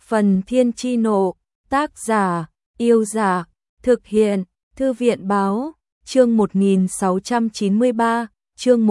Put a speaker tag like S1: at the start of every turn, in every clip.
S1: Phần Thiên Chi Nộ, tác giả, Yêu Giả, thực hiện, Thư viện Báo, chương 1693, chương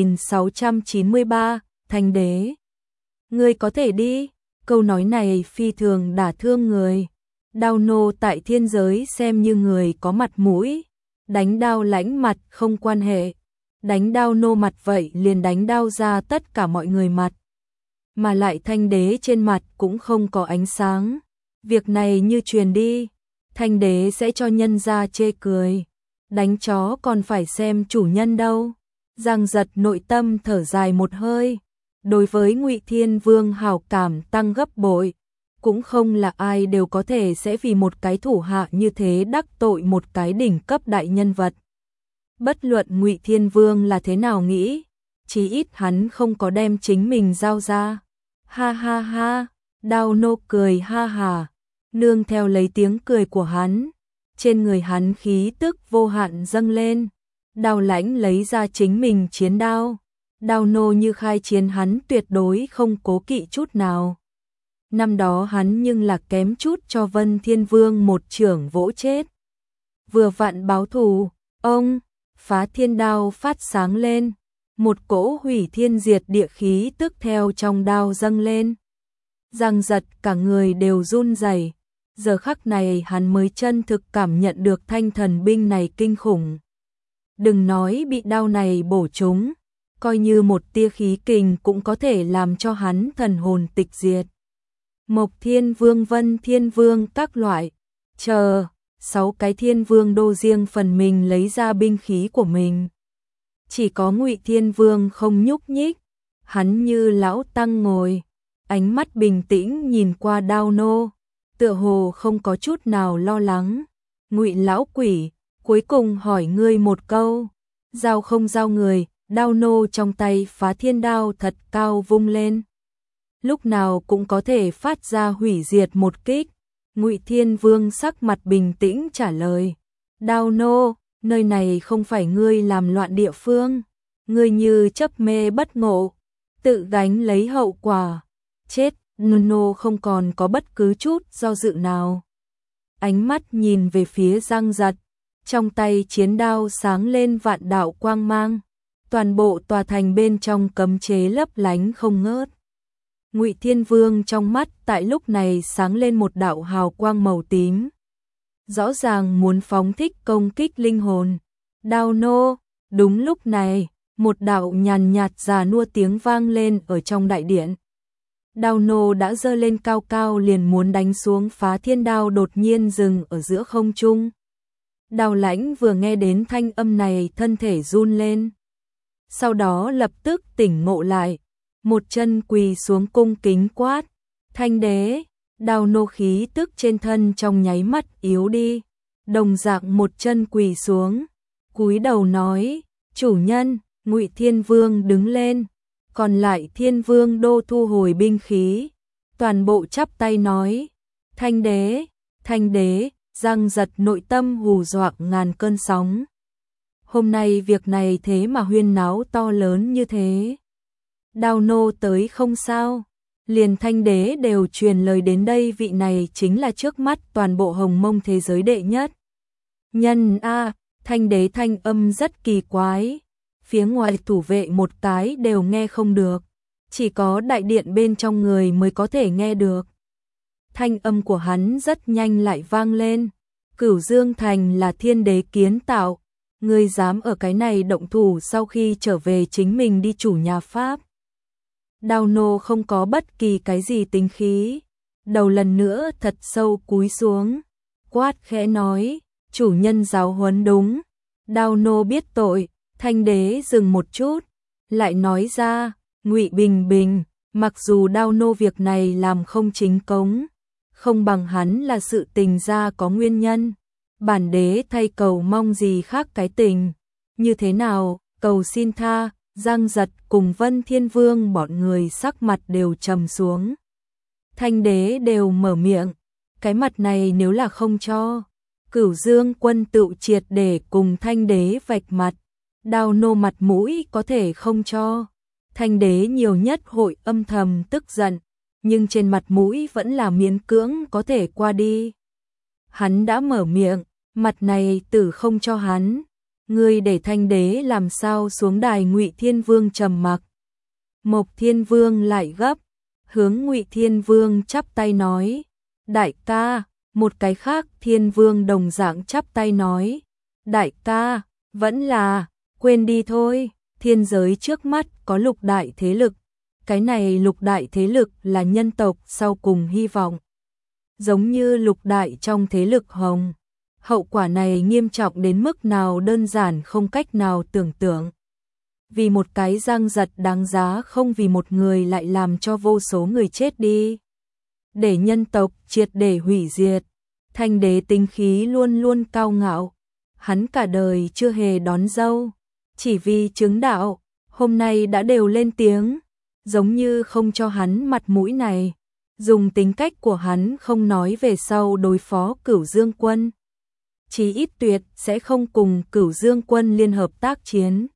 S1: 1693, Thanh Đế. Ngươi có thể đi, câu nói này phi thường đả thương người. Đao nô tại thiên giới xem như người có mặt mũi, đánh Đao Lãnh mặt không quan hệ, đánh Đao nô mặt vậy liền đánh Đao ra tất cả mọi người mặt. Mà lại Thanh Đế trên mặt cũng không có ánh sáng. Việc này như truyền đi, Thanh Đế sẽ cho nhân ra chê cười. Đánh chó còn phải xem chủ nhân đâu. Giang Giật nội tâm thở dài một hơi. Đối với Ngụy Thiên Vương hảo cảm tăng gấp bội. Cũng không là ai đều có thể sẽ vì một cái thủ hạ như thế đắc tội một cái đỉnh cấp đại nhân vật. Bất luận Ngụy Thiên Vương là thế nào nghĩ, chí ít hắn không có đem chính mình giao ra. Ha ha ha, Đao nô cười ha hà, nương theo lấy tiếng cười của hắn, trên người hắn khí tức vô hạn dâng lên. Đao Lãnh lấy ra chính mình chiến đao, Đao nô như khai chiến hắn tuyệt đối không cố kỵ chút nào. Năm đó hắn nhưng là kém chút cho Vân Thiên Vương một chưởng vỗ chết. Vừa vặn báo thù, ông, Phá Thiên Đao phát sáng lên, một cỗ hủy thiên diệt địa khí tức theo trong đao dâng lên. Giang Giật cả người đều run rẩy. Giờ khắc này hắn mới chân thực cảm nhận được thanh thần binh này kinh khủng. Đừng nói bị đao này bổ trúng, coi như một tia khí kình cũng có thể làm cho hắn thần hồn tịch diệt. Mộc Thiên Vương, Vân Thiên Vương các loại, 6 cái Thiên Vương đô riêng phần mình lấy ra binh khí của mình. Chỉ có Ngụy Thiên Vương không nhúc nhích, hắn như lão tăng ngồi, ánh mắt bình tĩnh nhìn qua Đao nô, tựa hồ không có chút nào lo lắng. Ngụy lão quỷ, cuối cùng hỏi ngươi một câu, giao không giao người? Đao nô trong tay Phá Thiên Đao thật cao vung lên, lúc nào cũng có thể phát ra hủy diệt một kích. Ngụy Thiên Vương sắc mặt bình tĩnh trả lời, Đao nô, nơi này không phải ngươi làm loạn địa phương, ngươi như chấp mê bất ngộ, tự gánh lấy hậu quả. Chết, nô không còn có bất cứ chút do dự nào. Ánh mắt nhìn về phía Giang Giật, trong tay chiến đao sáng lên vạn đạo quang mang, toàn bộ tòa thành bên trong cấm chế lấp lánh không ngớt. Ngụy Thiên Vương trong mắt tại lúc này sáng lên một đạo hào quang màu tím, rõ ràng muốn phóng thích công kích linh hồn. Đao nô, đúng lúc này, một đạo nhàn nhạt già nua tiếng vang lên ở trong đại điện. Đao nô đã giơ lên cao cao liền muốn đánh xuống Phá Thiên Đao, đột nhiên dừng ở giữa không trung. Đao Lãnh vừa nghe đến thanh âm này thân thể run lên, sau đó lập tức tỉnh ngộ lại, một chân quỳ xuống cung kính quát, Thanh Đế. Đao nô khí tức trên thân trong nháy mắt yếu đi, đồng dạng một chân quỳ xuống, cúi đầu nói, chủ nhân. Ngụy Thiên Vương đứng lên, còn lại Thiên Vương đô thu hồi binh khí, toàn bộ chắp tay nói, Thanh Đế, Thanh Đế. Giang Giật nội tâm hù dọa ngàn cơn sóng. Hôm nay việc này thế mà huyên náo to lớn như thế. Đao nô tới không sao, liền Thanh Đế đều truyền lời đến đây, vị này chính là trước mắt toàn bộ Hồng Mông thế giới đệ nhất nhân a. Thanh Đế thanh âm rất kỳ quái, phía ngoài thủ vệ một cái đều nghe không được, chỉ có đại điện bên trong người mới có thể nghe được. Thanh âm của hắn rất nhanh lại vang lên, Cửu Dương Thành là Thiên Đế kiến tạo, ngươi dám ở cái này động thủ sau khi trở về chính mình đi chủ nhà Pháp. Đao nô không có bất kỳ cái gì tính khí, đầu lần nữa thật sâu cúi xuống, quát khẽ nói, chủ nhân giáo huấn đúng. Đao nô biết tội. Thanh Đế dừng một chút, lại nói ra, Ngụy Bình Bình, mặc dù Đao nô việc này làm không chính cống, không bằng hắn là sự tình ra có nguyên nhân, bản đế thay cầu mong gì khác cái tình, như thế nào, cầu xin tha. Giang Giật cùng Vân Thiên Vương bọn người sắc mặt đều trầm xuống. Thanh Đế đều mở miệng, cái mặt này nếu là không cho, Cửu Dương quân tự triệt để cùng Thanh Đế vạch mặt. Đao nô mặt mũi có thể không cho, Thanh Đế nhiều nhất hội âm thầm tức giận, nhưng trên mặt mũi vẫn là miễn cưỡng có thể qua đi. Hắn đã mở miệng, mặt này tử không cho hắn. Ngươi để Thanh đế làm sao xuống đài? Ngụy Thiên Vương trầm mặc. Mộc Thiên Vương lại gấp, hướng Ngụy Thiên Vương chắp tay nói, đại ca. Một cái khác Thiên Vương đồng dạng chắp tay nói, đại ca, vẫn là, quên đi thôi, thiên giới trước mắt có lục đại thế lực. Cái này lục đại thế lực là nhân tộc sau cùng hy vọng. Giống như lục đại trong thế lực hồng. Hậu quả này nghiêm trọng đến mức nào đơn giản không cách nào tưởng tượng. Vì một cái Giang Giật đáng giá không vì một người lại làm cho vô số người chết đi. Để nhân tộc triệt để hủy diệt. Thanh đế tính khí luôn luôn cao ngạo. Hắn cả đời chưa hề đón dâu. Chỉ vì chứng đạo, hôm nay đã đều lên tiếng. Giống như không cho hắn mặt mũi này. Dùng tính cách của hắn không nói về sau đối phó Cửu Dương quân. Chí ít tuyệt sẽ không cùng Cửu Dương quân liên hợp tác chiến.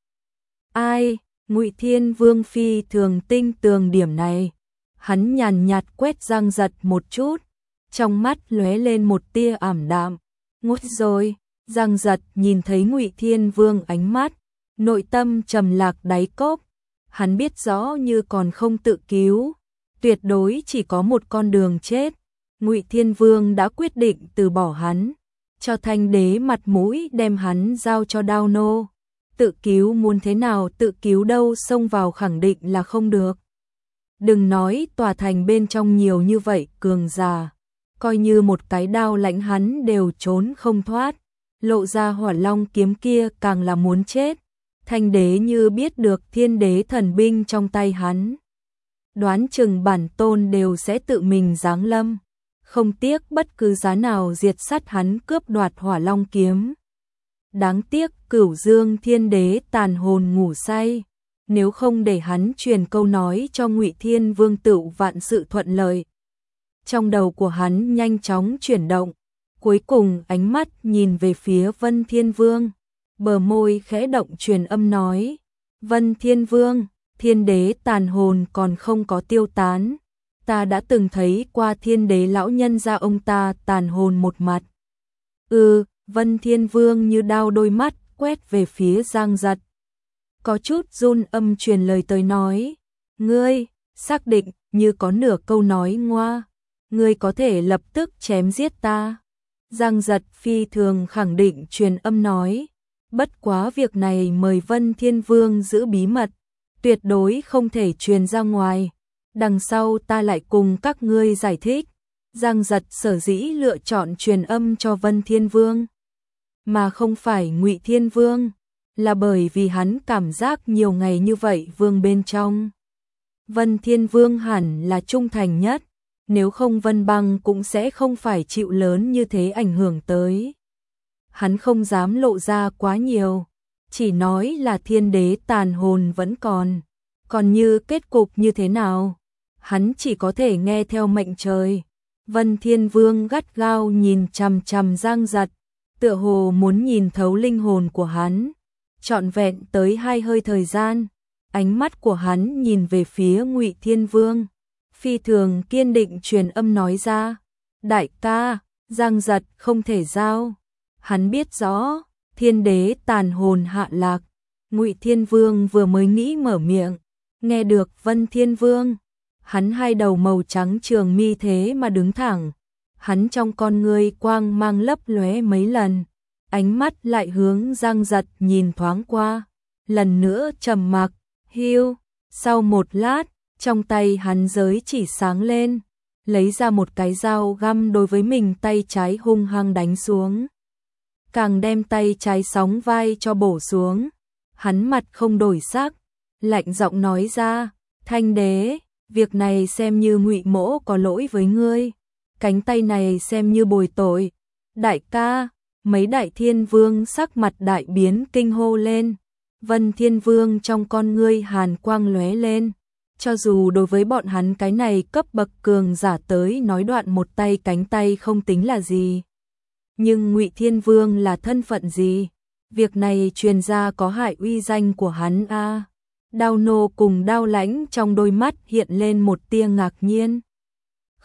S1: Ai, Ngụy Thiên Vương phi thường tinh tường điểm này. Hắn nhàn nhạt quét Giang Giật một chút, trong mắt lóe lên một tia ảm đạm. Ngút rồi, Giang Giật nhìn thấy Ngụy Thiên Vương ánh mắt, nội tâm trầm lạc đáy cốc. Hắn biết rõ như còn không tự cứu, tuyệt đối chỉ có một con đường chết. Ngụy Thiên Vương đã quyết định từ bỏ hắn, cho Thanh đế mặt mũi đem hắn giao cho Đao Nô. Tự cứu muốn thế nào tự cứu đâu, xông vào khẳng định là không được. Đừng nói tòa thành bên trong nhiều như vậy cường giả, coi như một cái đao lãnh hắn đều trốn không thoát. Lộ ra Hỏa Long kiếm kia càng là muốn chết. Thanh đế như biết được Thiên đế thần binh trong tay hắn, đoán chừng bản tôn đều sẽ tự mình giáng lâm, không tiếc bất cứ giá nào diệt sát hắn, cướp đoạt Hỏa Long kiếm. Đáng tiếc Cửu Dương Thiên đế tàn hồn ngủ say, nếu không để hắn truyền câu nói cho Ngụy Thiên Vương tựu vạn sự thuận lợi. Trong đầu của hắn nhanh chóng chuyển động, cuối cùng ánh mắt nhìn về phía Vân Thiên Vương, bờ môi khẽ động truyền âm nói, Vân Thiên Vương, Thiên đế tàn hồn còn không có tiêu tán. Ta đã từng thấy qua Thiên đế lão nhân gia ông ta tàn hồn một mặt. Vân Thiên Vương như đao đôi mắt quét về phía Giang Giật. Có chút run âm truyền lời tới nói, ngươi, xác định như có nửa câu nói ngoa, ngươi có thể lập tức chém giết ta. Giang Giật phi thường khẳng định truyền âm nói, bất quá việc này mời Vân Thiên Vương giữ bí mật, tuyệt đối không thể truyền ra ngoài, đằng sau ta lại cùng các ngươi giải thích. Giang Giật sở dĩ lựa chọn truyền âm cho Vân Thiên Vương, mà không phải Ngụy Thiên Vương, là bởi vì hắn cảm giác nhiều ngày như vậy vương bên trong. Vân Thiên Vương hẳn là trung thành nhất, nếu không Vân Băng cũng sẽ không phải chịu lớn như thế ảnh hưởng tới. Hắn không dám lộ ra quá nhiều, chỉ nói là Thiên đế tàn hồn vẫn còn như kết cục như thế nào, hắn chỉ có thể nghe theo mệnh trời. Vân Thiên Vương gắt gao nhìn chằm chằm Giang Giật, tựa hồ muốn nhìn thấu linh hồn của hắn, trọn vẹn tới 2 hơi thời gian. Ánh mắt của hắn nhìn về phía Ngụy Thiên Vương, phi thường kiên định truyền âm nói ra, đại ca, Giang Giật không thể giao. Hắn biết rõ, Thiên đế tàn hồn hạ lạc. Ngụy Thiên Vương vừa mới nghĩ mở miệng, nghe được Vân Thiên Vương, hắn hai đầu màu trắng trường mi thế mà đứng thẳng. Hắn trong con ngươi quang mang lấp lóe mấy lần, ánh mắt lại hướng Giang Giật nhìn thoáng qua, lần nữa trầm mặc. Hiu, sau một lát, trong tay hắn giới chỉ sáng lên, lấy ra một cái dao găm đối với mình tay trái hung hăng đánh xuống. Càng đem tay trái sóng vai cho bổ xuống, hắn mặt không đổi sắc, lạnh giọng nói ra, Thanh đế, việc này xem như Ngụy mỗ có lỗi với ngươi, cánh tay này xem như bồi tội. Đại ca, mấy đại thiên vương sắc mặt đại biến kinh hô lên. Vân Thiên Vương trong con ngươi hàn quang lóe lên, cho dù đối với bọn hắn cái này cấp bậc cường giả tới nói đoạn một tay cánh tay không tính là gì. Nhưng Ngụy Thiên Vương là thân phận gì? Việc này truyền ra có hại uy danh của hắn a. Đao Nô cùng Đao Lãnh trong đôi mắt hiện lên một tia ngạc nhiên.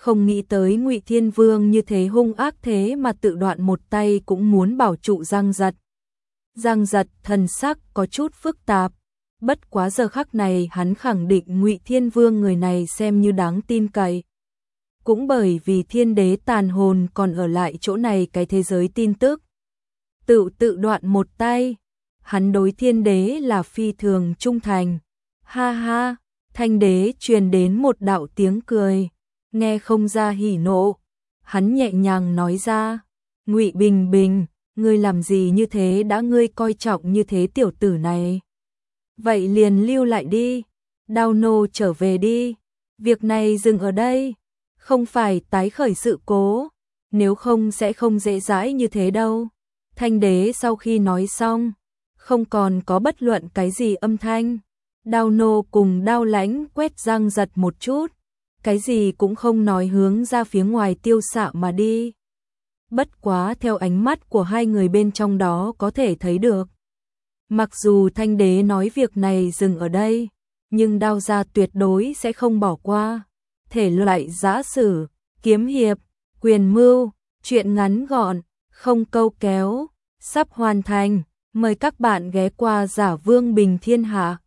S1: Không nghĩ tới Ngụy Thiên Vương như thế hung ác thế mà tự đoạn một tay cũng muốn bảo trụ Giang Giật. Giang Giật thần sắc có chút phức tạp, bất quá giờ khắc này hắn khẳng định Ngụy Thiên Vương người này xem như đáng tin cậy. Cũng bởi vì Thiên Đế tàn hồn còn ở lại chỗ này cái thế giới tin tức. Tự đoạn một tay, hắn đối Thiên Đế là phi thường trung thành. Ha ha, Thanh Đế truyền đến một đạo tiếng cười, nghe không ra hỉ nộ. Hắn nhẹ nhàng nói ra, Ngụy Bình Bình, ngươi làm gì như thế, đã ngươi coi trọng như thế tiểu tử này. Vậy liền lưu lại đi, Đao nô trở về đi, việc này dừng ở đây, không phải tái khởi sự cố, nếu không sẽ không dễ dãi như thế đâu. Thanh Đế sau khi nói xong, không còn có bất luận cái gì âm thanh. Đao nô cùng Đao Lãnh quét Giang Giật một chút, cái gì cũng không nói hướng ra phía ngoài tiêu xạ mà đi. Bất quá theo ánh mắt của hai người bên trong đó có thể thấy được. Mặc dù Thanh Đế nói việc này dừng ở đây, nhưng Đao gia tuyệt đối sẽ không bỏ qua. Thể loại giã sử, kiếm hiệp, quyền mưu, truyện ngắn gọn, không câu kéo, sắp hoàn thành. Mời các bạn ghé qua Giả Vương Bình Thiên Hạ.